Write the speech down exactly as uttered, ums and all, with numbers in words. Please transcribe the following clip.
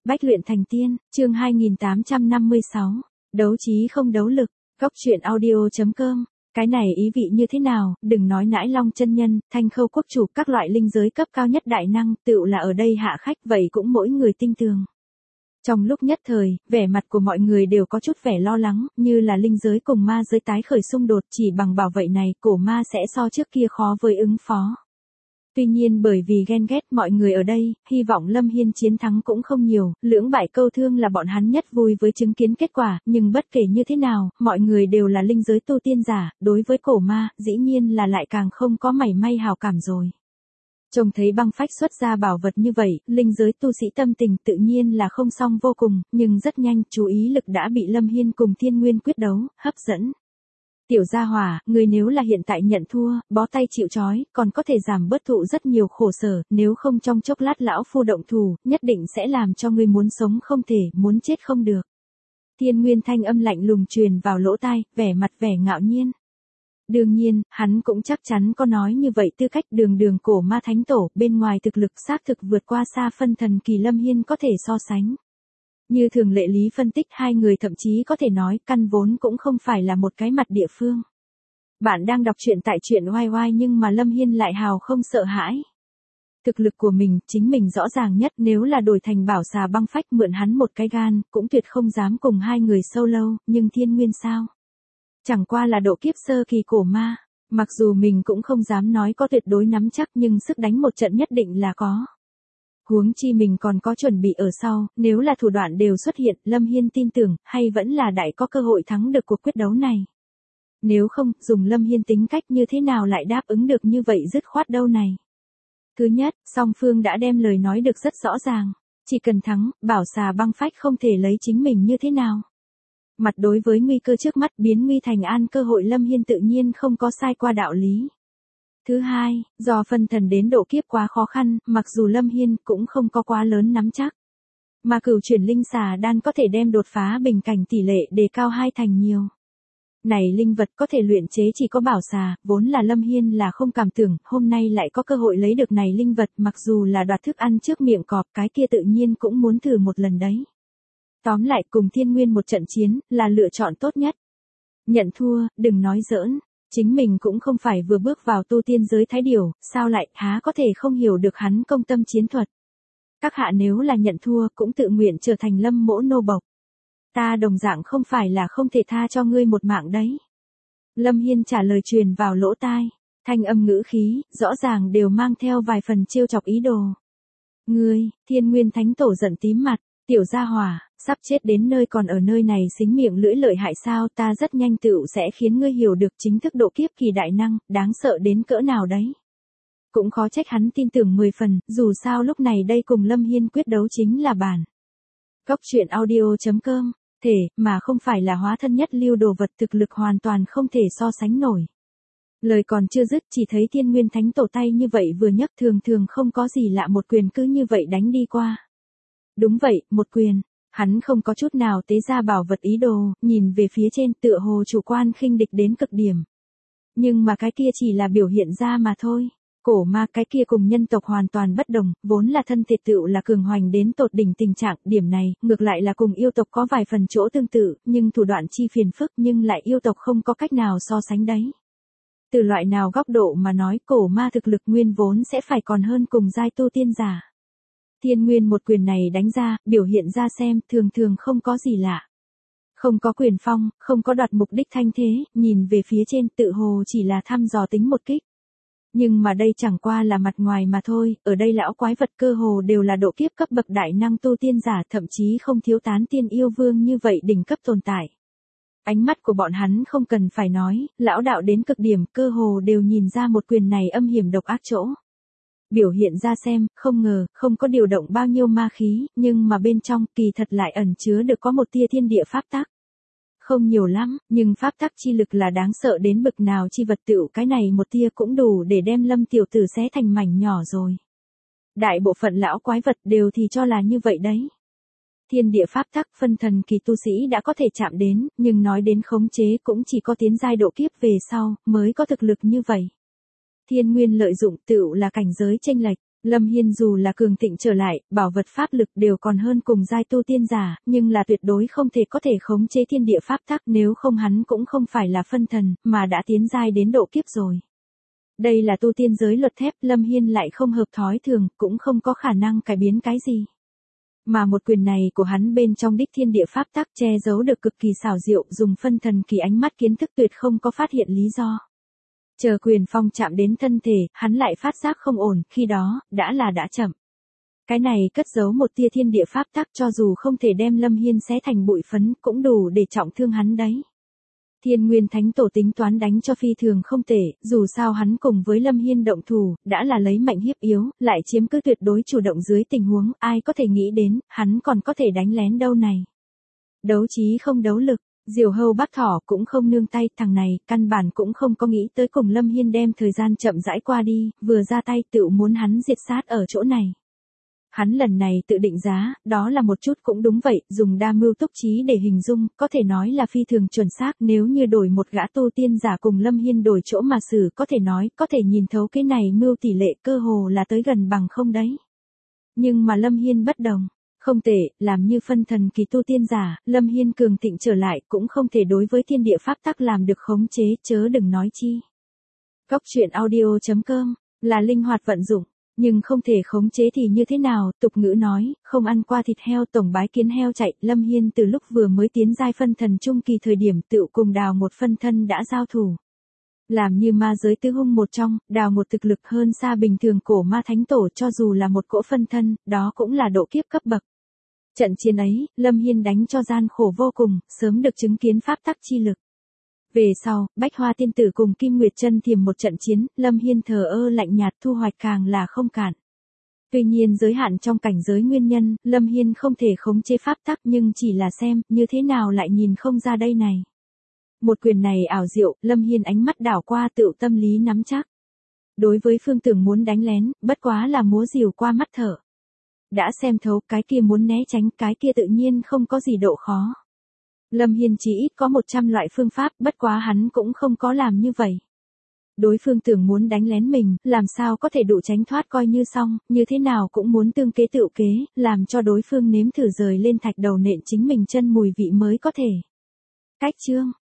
Bách luyện thành tiên, chương hai nghìn tám trăm năm mươi sáu, đấu trí không đấu lực, góc truyện audio.com. Cái này ý vị như thế nào, đừng nói Nãi Long chân nhân, Thanh Khâu quốc chủ, các loại linh giới cấp cao nhất đại năng, tựu là ở đây hạ khách, vậy cũng mỗi người tinh tường. Trong lúc nhất thời, vẻ mặt của mọi người đều có chút vẻ lo lắng, như là linh giới cùng ma giới tái khởi xung đột, chỉ bằng bảo vậy này, cổ ma sẽ so trước kia khó với ứng phó. Tuy nhiên bởi vì ghen ghét mọi người ở đây, hy vọng Lâm Hiên chiến thắng cũng không nhiều, lưỡng bại câu thương là bọn hắn nhất vui với chứng kiến kết quả, nhưng bất kể như thế nào, mọi người đều là linh giới tu tiên giả, đối với cổ ma, dĩ nhiên là lại càng không có mảy may hào cảm rồi. Trông thấy băng phách xuất ra bảo vật như vậy, linh giới tu sĩ tâm tình tự nhiên là không xong vô cùng, nhưng rất nhanh, chú ý lực đã bị Lâm Hiên cùng Thiên Nguyên quyết đấu, hấp dẫn. Tiểu gia hỏa, người nếu là hiện tại nhận thua, bó tay chịu trói, còn có thể giảm bớt thụ rất nhiều khổ sở, nếu không trong chốc lát lão phu động thủ, nhất định sẽ làm cho ngươi muốn sống không thể, muốn chết không được. Thiên Nguyên thanh âm lạnh lùng truyền vào lỗ tai, vẻ mặt vẻ ngạo nhiên. Đương nhiên, hắn cũng chắc chắn có nói như vậy tư cách đường đường cổ ma thánh tổ, bên ngoài thực lực xác thực vượt qua xa phân thần kỳ Lâm Hiên có thể so sánh. Như thường lệ lý phân tích hai người thậm chí có thể nói căn vốn cũng không phải là một cái mặt địa phương. Bạn đang đọc truyện tại truyện oai oai nhưng mà Lâm Hiên lại hào không sợ hãi. Thực lực của mình, chính mình rõ ràng nhất, nếu là đổi thành bảo xà băng phách mượn hắn một cái gan, cũng tuyệt không dám cùng hai người sâu lâu, nhưng Thiên Nguyên sao? Chẳng qua là độ kiếp sơ kỳ cổ ma, mặc dù mình cũng không dám nói có tuyệt đối nắm chắc nhưng sức đánh một trận nhất định là có. Huống chi mình còn có chuẩn bị ở sau, nếu là thủ đoạn đều xuất hiện, Lâm Hiên tin tưởng, hay vẫn là đại có cơ hội thắng được cuộc quyết đấu này. Nếu không, dùng Lâm Hiên tính cách như thế nào lại đáp ứng được như vậy dứt khoát đâu này. Thứ nhất, song phương đã đem lời nói được rất rõ ràng, chỉ cần thắng, bảo xà băng phách không thể lấy chính mình như thế nào. Mặt đối với nguy cơ trước mắt biến nguy thành an cơ hội Lâm Hiên tự nhiên không có sai qua đạo lý. Thứ hai, do phân thần đến độ kiếp quá khó khăn, mặc dù Lâm Hiên cũng không có quá lớn nắm chắc. Mà cửu chuyển linh xà đan có thể đem đột phá bình cảnh tỷ lệ đề cao hai thành nhiều. Này linh vật có thể luyện chế chỉ có bảo xà, vốn là Lâm Hiên là không cảm tưởng, hôm nay lại có cơ hội lấy được này linh vật, mặc dù là đoạt thức ăn trước miệng cọp, cái kia tự nhiên cũng muốn thử một lần đấy. Tóm lại cùng Thiên Nguyên một trận chiến, là lựa chọn tốt nhất. Nhận thua, đừng nói giỡn. Chính mình cũng không phải vừa bước vào tu tiên giới thái điểu, sao lại há có thể không hiểu được hắn công tâm chiến thuật. Các hạ nếu là nhận thua cũng tự nguyện trở thành Lâm mỗ nô bộc. Ta đồng dạng không phải là không thể tha cho ngươi một mạng đấy. Lâm Hiên trả lời truyền vào lỗ tai, thanh âm ngữ khí, rõ ràng đều mang theo vài phần trêu chọc ý đồ. Ngươi, Thiên Nguyên thánh tổ giận tím mặt, tiểu gia hỏa, sắp chết đến nơi còn ở nơi này xính miệng lưỡi lợi hại sao, ta rất nhanh tựu sẽ khiến ngươi hiểu được chính thức độ kiếp kỳ đại năng, đáng sợ đến cỡ nào đấy. Cũng khó trách hắn tin tưởng mười phần, dù sao lúc này đây cùng Lâm Hiên quyết đấu chính là bản. Góc truyện audio.com, thể, mà không phải là hóa thân nhất lưu đồ vật thực lực hoàn toàn không thể so sánh nổi. Lời còn chưa dứt chỉ thấy Thiên Nguyên thánh tổ tay như vậy vừa nhấc thường thường không có gì lạ một quyền cứ như vậy đánh đi qua. Đúng vậy, một quyền. Hắn không có chút nào tế ra bảo vật ý đồ, nhìn về phía trên tựa hồ chủ quan khinh địch đến cực điểm. Nhưng mà cái kia chỉ là biểu hiện ra mà thôi. Cổ ma cái kia cùng nhân tộc hoàn toàn bất đồng, vốn là thân thiệt tựu là cường hoành đến tột đỉnh tình trạng, điểm này, ngược lại là cùng yêu tộc có vài phần chỗ tương tự, nhưng thủ đoạn chi phiền phức nhưng lại yêu tộc không có cách nào so sánh đấy. Từ loại nào góc độ mà nói cổ ma thực lực nguyên vốn sẽ phải còn hơn cùng giai tu tiên giả. Thiên Nguyên một quyền này đánh ra, biểu hiện ra xem, thường thường không có gì lạ. Không có quyền phong, không có đoạt mục đích thanh thế, nhìn về phía trên tự hồ chỉ là thăm dò tính một kích. Nhưng mà đây chẳng qua là mặt ngoài mà thôi, ở đây lão quái vật cơ hồ đều là độ kiếp cấp bậc đại năng tu tiên giả, thậm chí không thiếu tán tiên yêu vương như vậy đỉnh cấp tồn tại. Ánh mắt của bọn hắn không cần phải nói, lão đạo đến cực điểm cơ hồ đều nhìn ra một quyền này âm hiểm độc ác chỗ. Biểu hiện ra xem, không ngờ, không có điều động bao nhiêu ma khí, nhưng mà bên trong kỳ thật lại ẩn chứa được có một tia thiên địa pháp tắc. Không nhiều lắm, nhưng pháp tắc chi lực là đáng sợ đến bực nào chi vật tựu cái này một tia cũng đủ để đem Lâm tiểu tử xé thành mảnh nhỏ rồi. Đại bộ phận lão quái vật đều thì cho là như vậy đấy. Thiên địa pháp tắc phân thần kỳ tu sĩ đã có thể chạm đến, nhưng nói đến khống chế cũng chỉ có tiến giai độ kiếp về sau, mới có thực lực như vậy. Thiên Nguyên lợi dụng tựu là cảnh giới chênh lệch, Lâm Hiên dù là cường thịnh trở lại, bảo vật pháp lực đều còn hơn cùng giai tu tiên giả, nhưng là tuyệt đối không thể có thể khống chế thiên địa pháp tắc, nếu không hắn cũng không phải là phân thần, mà đã tiến giai đến độ kiếp rồi. Đây là tu tiên giới luật thép, Lâm Hiên lại không hợp thói thường, cũng không có khả năng cải biến cái gì. Mà một quyền này của hắn bên trong đích thiên địa pháp tắc che giấu được cực kỳ xảo diệu, dùng phân thần kỳ ánh mắt kiến thức tuyệt không có phát hiện lý do. Chờ quyền phong chạm đến thân thể, hắn lại phát giác không ổn, khi đó, đã là đã chậm. Cái này cất giấu một tia thiên địa pháp tắc, cho dù không thể đem Lâm Hiên xé thành bụi phấn, cũng đủ để trọng thương hắn đấy. Thiên Nguyên Thánh Tổ tính toán đánh cho phi thường không tệ, dù sao hắn cùng với Lâm Hiên động thủ, đã là lấy mạnh hiếp yếu, lại chiếm cứ tuyệt đối chủ động dưới tình huống, ai có thể nghĩ đến, hắn còn có thể đánh lén đâu này. Đấu trí không đấu lực, Diều Hâu Bác Thỏ cũng không nương tay, thằng này, căn bản cũng không có nghĩ tới cùng Lâm Hiên đem thời gian chậm rãi qua đi, vừa ra tay tự muốn hắn diệt sát ở chỗ này. Hắn lần này tự định giá, đó là một chút cũng đúng vậy, dùng đa mưu túc trí để hình dung, có thể nói là phi thường chuẩn xác, nếu như đổi một gã tu tiên giả cùng Lâm Hiên đổi chỗ mà xử, có thể nói, có thể nhìn thấu cái này mưu tỷ lệ cơ hồ là tới gần bằng không đấy. Nhưng mà Lâm Hiên bất đồng. Không tệ, làm như phân thần kỳ tu tiên giả, Lâm Hiên cường thịnh trở lại, cũng không thể đối với thiên địa pháp tắc làm được khống chế, chớ đừng nói chi. Góc truyện audio chấm com, là linh hoạt vận dụng. Nhưng không thể khống chế thì như thế nào, tục ngữ nói, không ăn qua thịt heo tổng bái kiến heo chạy, Lâm Hiên từ lúc vừa mới tiến giai phân thần trung kỳ thời điểm tự cùng đào một phân thân đã giao thủ. Làm như ma giới tứ hung một trong, đào một thực lực hơn xa bình thường cổ ma thánh tổ, cho dù là một cỗ phân thân, đó cũng là độ kiếp cấp bậc. Trận chiến ấy, Lâm Hiên đánh cho gian khổ vô cùng, sớm được chứng kiến pháp tắc chi lực. Về sau, Bách Hoa Tiên Tử cùng Kim Nguyệt Chân Thiềm một trận chiến, Lâm Hiên thờ ơ lạnh nhạt, thu hoạch càng là không cạn. Tuy nhiên giới hạn trong cảnh giới nguyên nhân, Lâm Hiên không thể khống chế pháp tắc, nhưng chỉ là xem, như thế nào lại nhìn không ra đây này. Một quyền này ảo diệu, Lâm Hiên ánh mắt đảo qua tựu tâm lý nắm chắc. Đối với phương tưởng muốn đánh lén, bất quá là múa rìu qua mắt thở. Đã xem thấu, cái kia muốn né tránh, cái kia tự nhiên không có gì độ khó. Lâm Hiên chỉ ít có một trăm loại phương pháp, bất quá hắn cũng không có làm như vậy. Đối phương tưởng muốn đánh lén mình, làm sao có thể đủ tránh thoát coi như xong, như thế nào cũng muốn tương kế tự kế, làm cho đối phương nếm thử rời lên thạch đầu nện chính mình chân mùi vị mới có thể. Cách chương